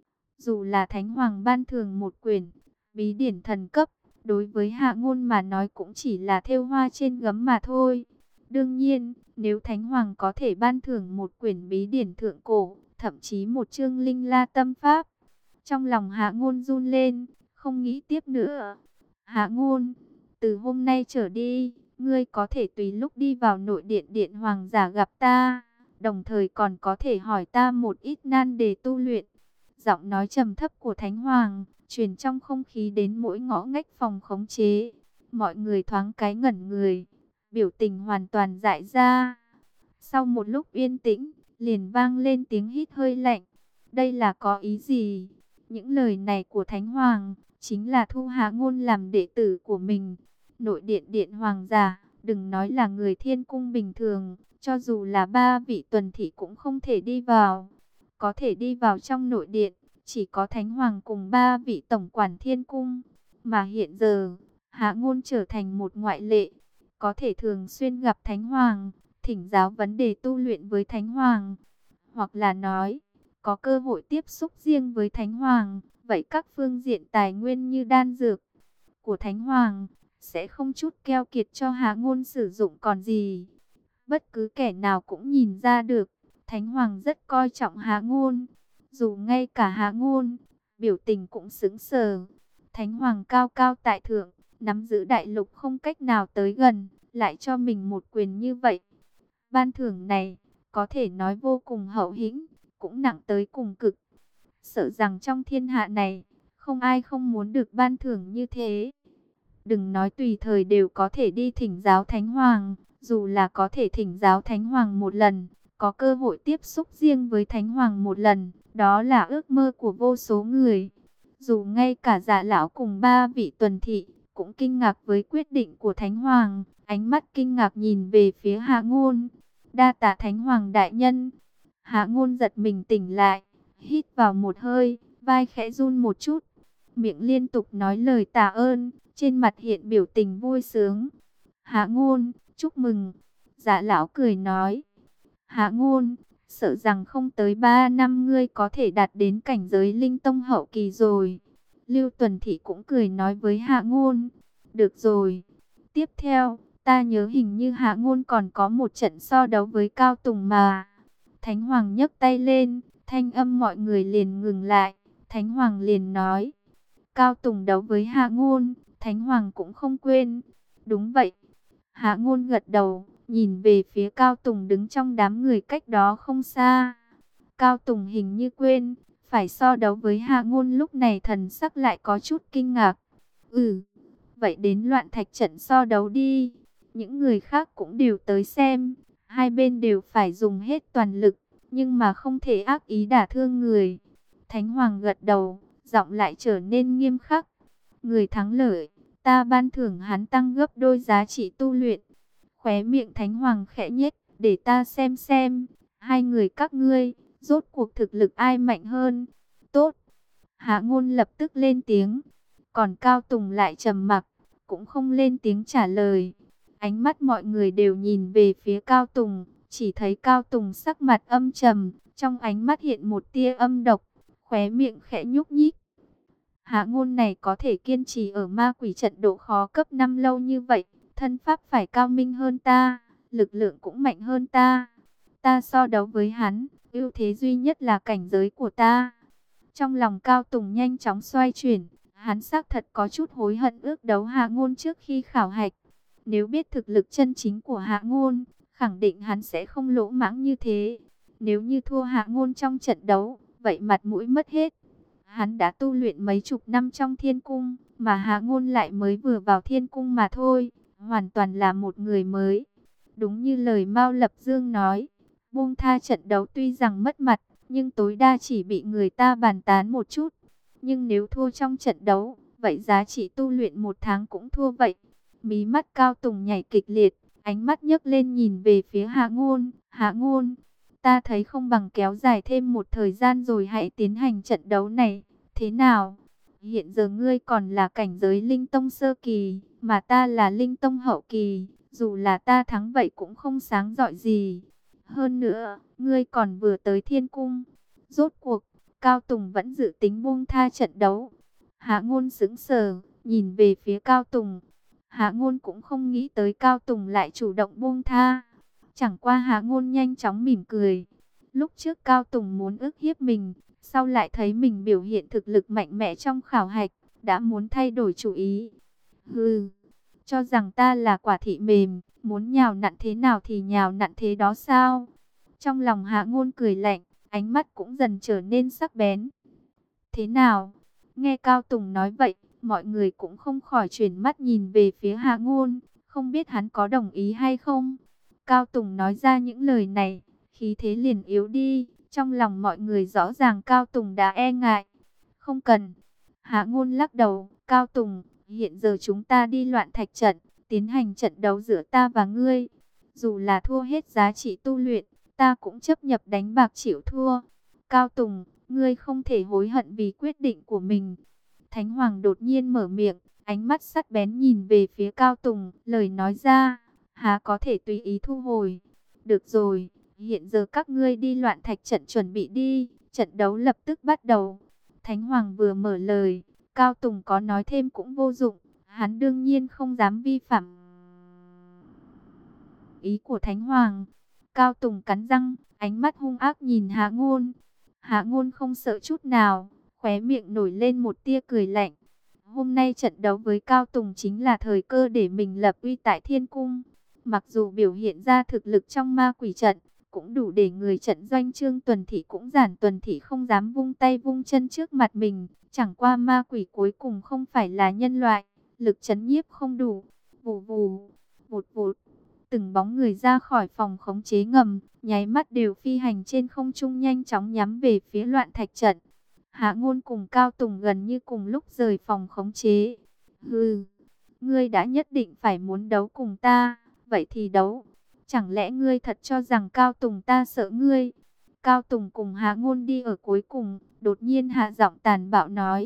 Dù là Thánh Hoàng ban thưởng một quyển bí điển thần cấp, đối với Hạ Ngôn mà nói cũng chỉ là thêu hoa trên gấm mà thôi. Đương nhiên, nếu Thánh Hoàng có thể ban thưởng một quyển bí điển thượng cổ, thậm chí một chương linh la tâm pháp, trong lòng Hạ Ngôn run lên, không nghĩ tiếp nữa. Hạ Ngôn, từ hôm nay trở đi, ngươi có thể tùy lúc đi vào nội điện điện hoàng giả gặp ta, đồng thời còn có thể hỏi ta một ít nan đề tu luyện. Giọng nói trầm thấp của Thánh Hoàng truyền trong không khí đến mỗi ngõ ngách phòng khống chế. Mọi người thoáng cái ngẩn người, biểu tình hoàn toàn dại ra. Sau một lúc yên tĩnh, liền vang lên tiếng hít hơi lạnh. Đây là có ý gì? Những lời này của Thánh Hoàng chính là thu Hạ Ngôn làm đệ tử của mình. Nội điện điện hoàng giả, đừng nói là người thiên cung bình thường, cho dù là 3 vị tuần thị cũng không thể đi vào. Có thể đi vào trong nội điện, chỉ có Thánh Hoàng cùng 3 vị tổng quản thiên cung. Mà hiện giờ, Hạ Ngôn trở thành một ngoại lệ, có thể thường xuyên gặp Thánh Hoàng, thỉnh giáo vấn đề tu luyện với Thánh Hoàng. Hoặc là nói, có cơ hội tiếp xúc riêng với Thánh Hoàng, vậy các phương diện tài nguyên như đan dược của Thánh Hoàng sẽ không chút keo kiệt cho Hạ Ngôn sử dụng còn gì. Bất cứ kẻ nào cũng nhìn ra được, Thánh Hoàng rất coi trọng Hạ Ngôn. Dù ngay cả Hạ Ngôn, biểu tình cũng sững sờ. Thánh Hoàng cao cao tại thượng, nắm giữ đại lục không cách nào tới gần, lại cho mình một quyền như vậy. Ban thưởng này, có thể nói vô cùng hậu hĩnh, cũng nặng tới cùng cực. Sợ rằng trong thiên hạ này, không ai không muốn được ban thưởng như thế. Đừng nói tùy thời đều có thể đi thỉnh giáo Thánh Hoàng, dù là có thể thỉnh giáo Thánh Hoàng một lần, có cơ hội tiếp xúc riêng với Thánh Hoàng một lần, đó là ước mơ của vô số người. Dù ngay cả Dạ lão cùng 3 vị tuần thị cũng kinh ngạc với quyết định của Thánh Hoàng, ánh mắt kinh ngạc nhìn về phía Hạ Ngôn. Đa tạ Thánh Hoàng đại nhân. Hạ Ngôn giật mình tỉnh lại, hít vào một hơi, vai khẽ run một chút, miệng liên tục nói lời tạ ơn, trên mặt hiện biểu tình vui sướng. Hạ Ngôn, chúc mừng. Dạ lão cười nói. Hạ Ngôn, sợ rằng không tới 3 năm ngươi có thể đạt đến cảnh giới linh tông hậu kỳ rồi. Lưu Tuần Thị cũng cười nói với Hạ Ngôn. Được rồi. Tiếp theo, ta nhớ hình như Hạ Ngôn còn có một trận so đấu với Cao Tùng mà. Thánh Hoàng nhấc tay lên, thanh âm mọi người liền ngừng lại. Thánh Hoàng liền nói. Cao Tùng đấu với Hạ Ngôn, Thánh Hoàng cũng không quên. Đúng vậy. Hạ Ngôn gật đầu, nhìn về phía Cao Tùng đứng trong đám người cách đó không xa. Cao Tùng hình như quên, phải so đấu với Hạ Ngôn, lúc này thần sắc lại có chút kinh ngạc. Vậy đến loạn thạch trận so đấu đi. Những người khác cũng đều tới xem. Hai bên đều phải dùng hết toàn lực, nhưng mà không thể ác ý đả thương người. Thánh Hoàng gật đầu, giọng lại trở nên nghiêm khắc. Người thắng lợi, ta ban thưởng hắn tăng gấp đôi giá trị tu luyện. Khóe miệng Thánh Hoàng khẽ nhếch, để ta xem, hai người các ngươi, rốt cuộc thực lực ai mạnh hơn. Tốt. Hạ Ngôn lập tức lên tiếng, còn Cao Tùng lại trầm mặc, cũng không lên tiếng trả lời. Ánh mắt mọi người đều nhìn về phía Cao Tùng, chỉ thấy Cao Tùng sắc mặt âm trầm, trong ánh mắt hiện một tia âm độc, khóe miệng khẽ nhúc nhích. Hạ Ngôn này có thể kiên trì ở ma quỷ trận độ khó cấp 5 lâu như vậy, thân pháp phải cao minh hơn ta, lực lượng cũng mạnh hơn ta. Ta so đấu với hắn, ưu thế duy nhất là cảnh giới của ta. Trong lòng Cao Tùng nhanh chóng xoay chuyển, hắn xác thật có chút hối hận ước đấu Hạ Ngôn trước khi khảo hạch. Nếu biết thực lực chân chính của Hạ Ngôn, khẳng định hắn sẽ không lỗ mãng như thế. Nếu như thua Hạ Ngôn trong trận đấu, vậy mặt mũi mất hết. Hắn đã tu luyện mấy chục năm trong thiên cung, mà Hạ Ngôn lại mới vừa vào thiên cung mà thôi, hoàn toàn là một người mới. Đúng như lời Mao Lập Dương nói, buông tha trận đấu tuy rằng mất mặt, nhưng tối đa chỉ bị người ta bàn tán một chút. Nhưng nếu thua trong trận đấu, vậy giá trị tu luyện 1 tháng cũng thua vậy. Mí mắt Cao Tùng nhảy kịch liệt, ánh mắt nhấc lên nhìn về phía Hạ Ngôn. Hạ Ngôn, ta thấy không bằng kéo dài thêm một thời gian rồi hãy tiến hành trận đấu này. Thế nào? Hiện giờ ngươi còn là cảnh giới linh tông sơ kỳ, mà ta là linh tông hậu kỳ. Dù là ta thắng vậy cũng không sáng rọi gì. Hơn nữa, ngươi còn vừa tới thiên cung. Rốt cuộc, Cao Tùng vẫn dự tính buông tha trận đấu. Hạ Ngôn sững sờ, nhìn về phía Cao Tùng. Hạ Ngôn cũng không nghĩ tới Cao Tùng lại chủ động buông tha. Chẳng qua Hạ Ngôn nhanh chóng mỉm cười. Lúc trước Cao Tùng muốn ức hiếp mình, sau lại thấy mình biểu hiện thực lực mạnh mẽ trong khảo hạch, đã muốn thay đổi chủ ý. Hừ, cho rằng ta là quả thị mềm, muốn nhào nặn thế nào thì nhào nặn thế đó sao? Trong lòng Hạ Ngôn cười lạnh, ánh mắt cũng dần trở nên sắc bén. Thế nào? Nghe Cao Tùng nói vậy, mọi người cũng không khỏi chuyển mắt nhìn về phía Hạ Ngôn, không biết hắn có đồng ý hay không. Cao Tùng nói ra những lời này, khí thế liền yếu đi, trong lòng mọi người rõ ràng Cao Tùng đã e ngại. Không cần. Hạ Ngôn lắc đầu, Cao Tùng, hiện giờ chúng ta đi loạn thạch trận, tiến hành trận đấu giữa ta và ngươi. Dù là thua hết giá trị tu luyện, ta cũng chấp nhận đánh bạc chịu thua. Cao Tùng, ngươi không thể hối hận vì quyết định của mình. Thánh Hoàng đột nhiên mở miệng, ánh mắt sắc bén nhìn về phía Cao Tùng, lời nói ra, há có thể tùy ý thu hồi. Được rồi, hiện giờ các ngươi đi loạn thạch trận chuẩn bị đi, trận đấu lập tức bắt đầu. Thánh Hoàng vừa mở lời, Cao Tùng có nói thêm cũng vô dụng, hắn đương nhiên không dám vi phạm ý của Thánh Hoàng. Cao Tùng cắn răng, ánh mắt hung ác nhìn Hạ Ngôn. Hạ Ngôn không sợ chút nào, khóe miệng nổi lên một tia cười lạnh. Hôm nay trận đấu với Cao Tùng chính là thời cơ để mình lập uy tại thiên cung. Mặc dù biểu hiện ra thực lực trong ma quỷ trận, cũng đủ để người trận doanh Trương Tuần Thị cũng Giản Tuần Thị không dám vung tay vung chân trước mặt mình. Chẳng qua ma quỷ cuối cùng không phải là nhân loại, lực trấn nhiếp không đủ. Vù vù, vụt vụt, từng bóng người ra khỏi phòng khống chế ngầm, nháy mắt đều phi hành trên không trung nhanh chóng nhắm về phía loạn thạch trận. Hạ Ngôn cùng Cao Tùng gần như cùng lúc rời phòng khống chế. Hừ, ngươi đã nhất định phải muốn đấu cùng ta, vậy thì đấu. Chẳng lẽ ngươi thật cho rằng Cao Tùng ta sợ ngươi? Cao Tùng cùng Hạ Ngôn đi ở cuối cùng, đột nhiên hạ giọng tàn bạo nói.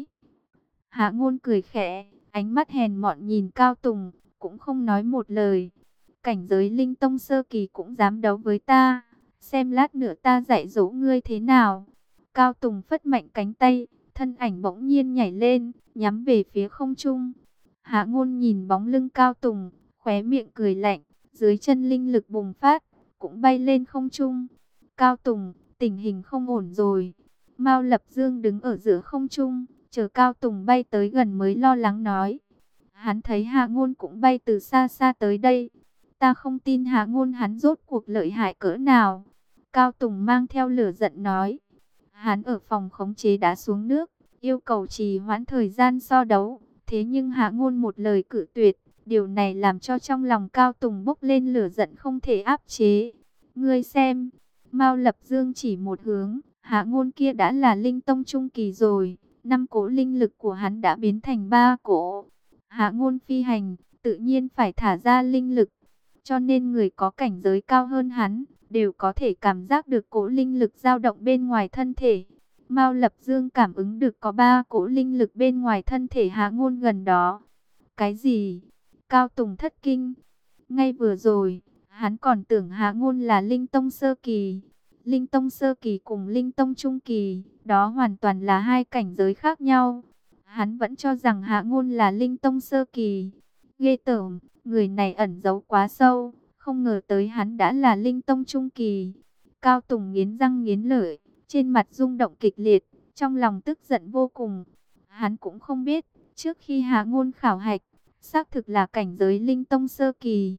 Hạ Ngôn cười khẽ, ánh mắt hèn mọn nhìn Cao Tùng, cũng không nói một lời. Cảnh giới linh tông sơ kỳ cũng dám đấu với ta, xem lát nữa ta dạy dỗ ngươi thế nào. Cao Tùng phất mạnh cánh tay, thân ảnh bỗng nhiên nhảy lên, nhắm về phía không trung. Hạ Ngôn nhìn bóng lưng Cao Tùng, khóe miệng cười lạnh, dưới chân linh lực bùng phát, cũng bay lên không trung. Cao Tùng, tình hình không ổn rồi. Mao Lập Dương đứng ở giữa không trung, chờ Cao Tùng bay tới gần mới lo lắng nói. Hắn thấy Hạ Ngôn cũng bay từ xa xa tới đây. Ta không tin Hạ Ngôn hắn rốt cuộc lợi hại cỡ nào. Cao Tùng mang theo lửa giận nói. Hắn ở phòng khống chế đã xuống nước, yêu cầu trì hoãn thời gian so đấu. Thế nhưng Hạ Ngôn một lời cự tuyệt. Điều này làm cho trong lòng Cao Tùng bốc lên lửa giận không thể áp chế. Ngươi xem, Mao Lập Dương chỉ một hướng, Hạ Ngôn kia đã là linh tông trung kỳ rồi. 5 cỗ linh lực của hắn đã biến thành 3 cỗ. Hạ Ngôn phi hành, tự nhiên phải thả ra linh lực. Cho nên người có cảnh giới cao hơn hắn, đều có thể cảm giác được cỗ linh lực dao động bên ngoài thân thể. Mao Lập Dương cảm ứng được có 3 cỗ linh lực bên ngoài thân thể Hạ Ngôn gần đó. Cái gì? Cao Tùng thất kinh. Ngay vừa rồi, hắn còn tưởng Hạ Ngôn là linh tông sơ kỳ. Linh tông sơ kỳ cùng linh tông trung kỳ, đó hoàn toàn là hai cảnh giới khác nhau. Hắn vẫn cho rằng Hạ Ngôn là linh tông sơ kỳ. Ghê tởm, người này ẩn giấu quá sâu, không ngờ tới hắn đã là linh tông trung kỳ. Cao Tùng nghiến răng nghiến lợi, trên mặt rung động kịch liệt, trong lòng tức giận vô cùng. Hắn cũng không biết, trước khi Hạ Ngôn khảo hạch, xác thực là cảnh giới linh tông sơ kỳ.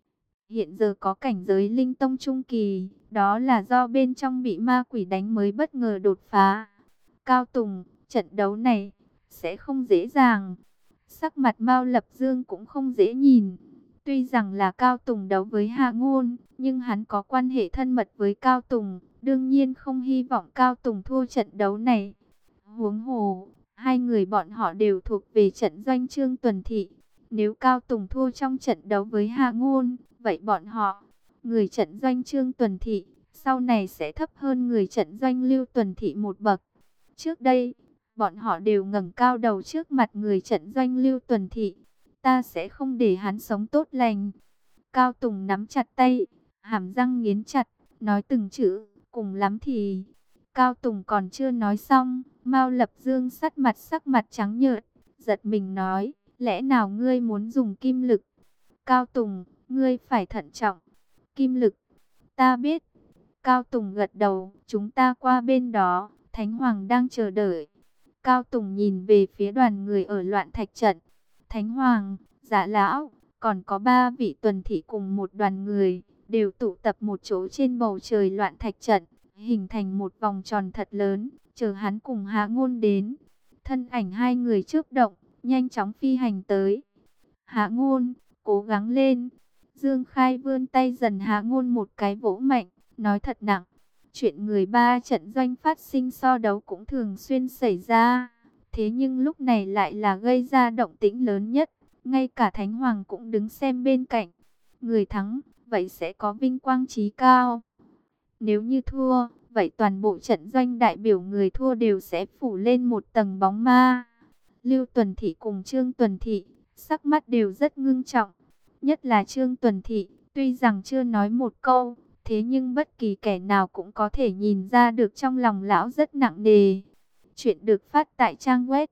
Hiện giờ có cảnh giới linh tông trung kỳ, đó là do bên trong bị ma quỷ đánh mới bất ngờ đột phá. Cao Tùng, trận đấu này sẽ không dễ dàng. Sắc mặt Mao Lập Dương cũng không dễ nhìn. Tuy rằng là Cao Tùng đấu với Hạ Ngôn, nhưng hắn có quan hệ thân mật với Cao Tùng, đương nhiên không hy vọng Cao Tùng thua trận đấu này. Huống hồ, hai người bọn họ đều thuộc về trận doanh Trương Tuần Thị. Nếu Cao Tùng thua trong trận đấu với Hạ Ngôn, vậy bọn họ, người trận doanh Trương Tuần Thị, sau này sẽ thấp hơn người trận doanh Lưu Tuần Thị một bậc. Trước đây, bọn họ đều ngẩng cao đầu trước mặt người trận doanh Lưu Tuần Thị. Ta sẽ không để hắn sống tốt lành. Cao Tùng nắm chặt tay, hàm răng nghiến chặt, nói từng chữ, cùng lắm thì... Cao Tùng còn chưa nói xong, Mao Lập Dương sắc mặt trắng nhợt, giật mình nói, lẽ nào ngươi muốn dùng kim lực? Cao Tùng, ngươi phải thận trọng. Kim lực, ta biết. Cao Tùng gật đầu, chúng ta qua bên đó, Thánh Hoàng đang chờ đợi. Cao Tùng nhìn về phía đoàn người ở Loạn Thạch trận. Thánh Hoàng, Dạ Lão, còn có 3 vị tuần thị cùng một đoàn người, đều tụ tập một chỗ trên bầu trời Loạn Thạch trận, hình thành một vòng tròn thật lớn, chờ hắn cùng Hạ Ngôn đến. Thân ảnh hai người chớp động, nhanh chóng phi hành tới. Hạ Ngôn, cố gắng lên. Dương Khai vươn tay dần Hạ Ngôn một cái vỗ mạnh, nói thật nặng. Chuyện người 3 trận doanh phát sinh so đấu cũng thường xuyên xảy ra. Thế nhưng lúc này lại là gây ra động tĩnh lớn nhất. Ngay cả Thánh Hoàng cũng đứng xem bên cạnh. Người thắng, vậy sẽ có vinh quang chí cao. Nếu như thua, vậy toàn bộ trận doanh đại biểu người thua đều sẽ phủ lên một tầng bóng ma. Lưu Tuần Thị cùng Trương Tuần Thị, sắc mắt đều rất ngưng trọng. Nhất là Trương Tuần Thị, tuy rằng chưa nói một câu, thế nhưng bất kỳ kẻ nào cũng có thể nhìn ra được trong lòng lão rất nặng nề. Chuyện được phát tại trang web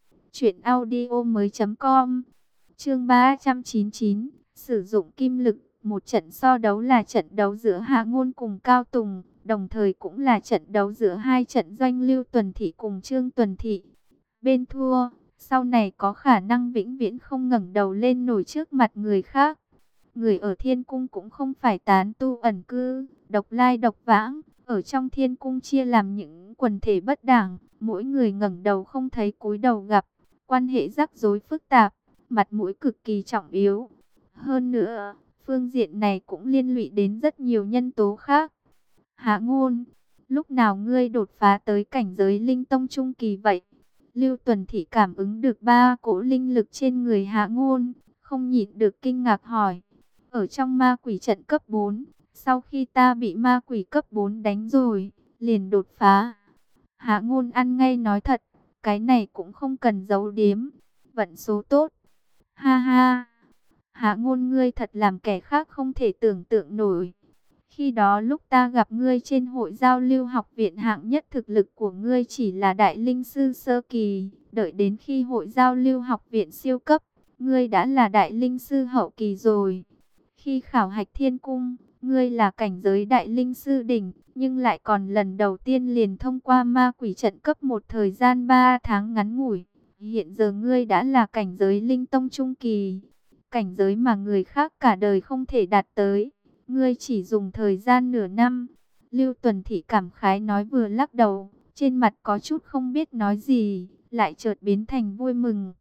truyệnaudiomoi.com. Chương 399, sử dụng kim lực. Một trận so đấu là trận đấu giữa Hạ Ngôn cùng Cao Tùng, đồng thời cũng là trận đấu giữa hai trận doanh Lưu Tuần Thị cùng Trương Tuần Thị. Bên thua, sau này có khả năng vĩnh viễn không ngẩng đầu lên nổi trước mặt người khác. Người ở thiên cung cũng không phải tán tu ẩn cư, độc lai độc vãng, ở trong thiên cung chia làm những quần thể bất đẳng, mỗi người ngẩng đầu không thấy cúi đầu gặp, quan hệ rắc rối phức tạp, mặt mũi cực kỳ trọng yếu. Hơn nữa, phương diện này cũng liên lụy đến rất nhiều nhân tố khác. Hạ Ngôn, lúc nào ngươi đột phá tới cảnh giới linh tông trung kỳ vậy? Lưu Tuần Thị cảm ứng được 3 cỗ linh lực trên người Hạ Ngôn, không nhịn được kinh ngạc hỏi. Ở trong ma quỷ trận cấp 4, sau khi ta bị ma quỷ cấp 4 đánh rồi, liền đột phá. Hạ Ngôn ăn ngay nói thật, cái này cũng không cần giấu điếm, vận số tốt. Ha ha, Hạ Ngôn ngươi thật làm kẻ khác không thể tưởng tượng nổi. Khi đó lúc ta gặp ngươi trên hội giao lưu học viện, hạng nhất thực lực của ngươi chỉ là đại linh sư sơ kỳ, đợi đến khi hội giao lưu học viện siêu cấp, ngươi đã là đại linh sư hậu kỳ rồi. Khi khảo hạch thiên cung, ngươi là cảnh giới đại linh sư đỉnh, nhưng lại còn lần đầu tiên liền thông qua ma quỷ trận cấp một thời gian 3 tháng ngắn ngủi. Hiện giờ ngươi đã là cảnh giới linh tông trung kỳ, cảnh giới mà người khác cả đời không thể đạt tới. Ngươi chỉ dùng thời gian nửa năm. Lưu Tuần Thị cảm khái nói vừa lắc đầu, trên mặt có chút không biết nói gì, lại chợt biến thành vui mừng.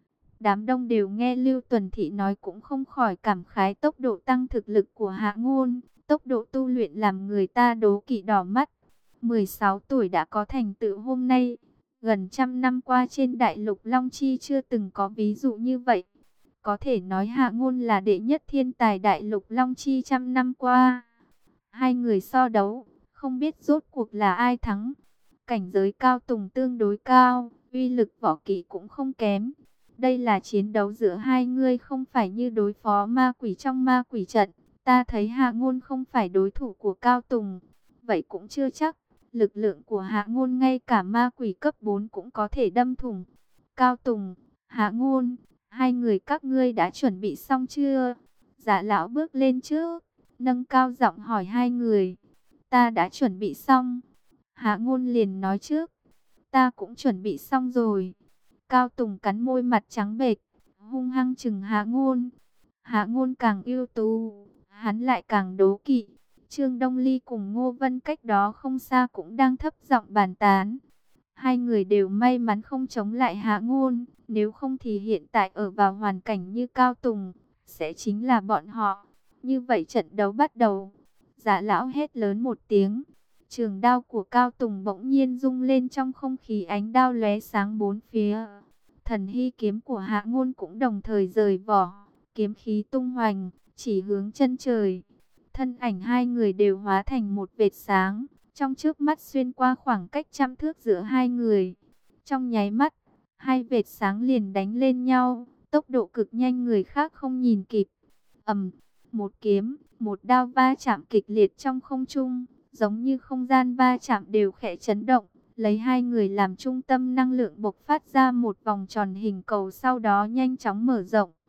Đám đông đều nghe Lưu Tuần Thị nói cũng không khỏi cảm khái tốc độ tăng thực lực của Hạ Ngôn, tốc độ tu luyện làm người ta đố kỵ đỏ mắt. 16 tuổi đã có thành tựu hôm nay, gần trăm năm qua trên đại lục Long Chi chưa từng có ví dụ như vậy. Có thể nói Hạ Ngôn là đệ nhất thiên tài đại lục Long Chi trăm năm qua. Hai người so đấu, không biết rốt cuộc là ai thắng. Cảnh giới Cao Tùng tương đối cao, uy lực võ kỹ cũng không kém. Đây là chiến đấu giữa hai người, không phải như đối phó ma quỷ trong ma quỷ trận. Ta thấy Hạ Ngôn không phải đối thủ của Cao Tùng. Vậy cũng chưa chắc, lực lượng của Hạ Ngôn ngay cả ma quỷ cấp 4 cũng có thể đâm thủng. Cao Tùng, Hạ Ngôn, hai người các ngươi đã chuẩn bị xong chưa? Dạ lão bước lên trước, nâng cao giọng hỏi hai người. Ta đã chuẩn bị xong. Hạ Ngôn liền nói trước. Ta cũng chuẩn bị xong rồi. Cao Tùng cắn môi, mặt trắng bệch, hung hăng chừng Hạ Ngôn. Hạ Ngôn càng ưu tú, hắn lại càng đố kỵ. Trương Đông Ly cùng Ngô Vân cách đó không xa cũng đang thấp giọng bàn tán. Hai người đều may mắn không chống lại Hạ Ngôn, nếu không thì hiện tại ở vào hoàn cảnh như Cao Tùng, sẽ chính là bọn họ. Như vậy trận đấu bắt đầu. Dạ lão hét lớn một tiếng. Trường đao của Cao Tùng bỗng nhiên rung lên trong không khí, ánh đao lóe sáng bốn phía. Thần hy kiếm của Hạ Ngôn cũng đồng thời rời vỏ, kiếm khí tung hoành, chỉ hướng chân trời. Thân ảnh hai người đều hóa thành một vệt sáng, trong chớp mắt xuyên qua khoảng cách trăm thước giữa hai người. Trong nháy mắt, hai vệt sáng liền đánh lên nhau, tốc độ cực nhanh người khác không nhìn kịp. Ầm, một kiếm, một đao va chạm kịch liệt trong không trung, giống như không gian va chạm đều khẽ chấn động, lấy hai người làm trung tâm, năng lượng bộc phát ra một vòng tròn hình cầu, sau đó nhanh chóng mở rộng.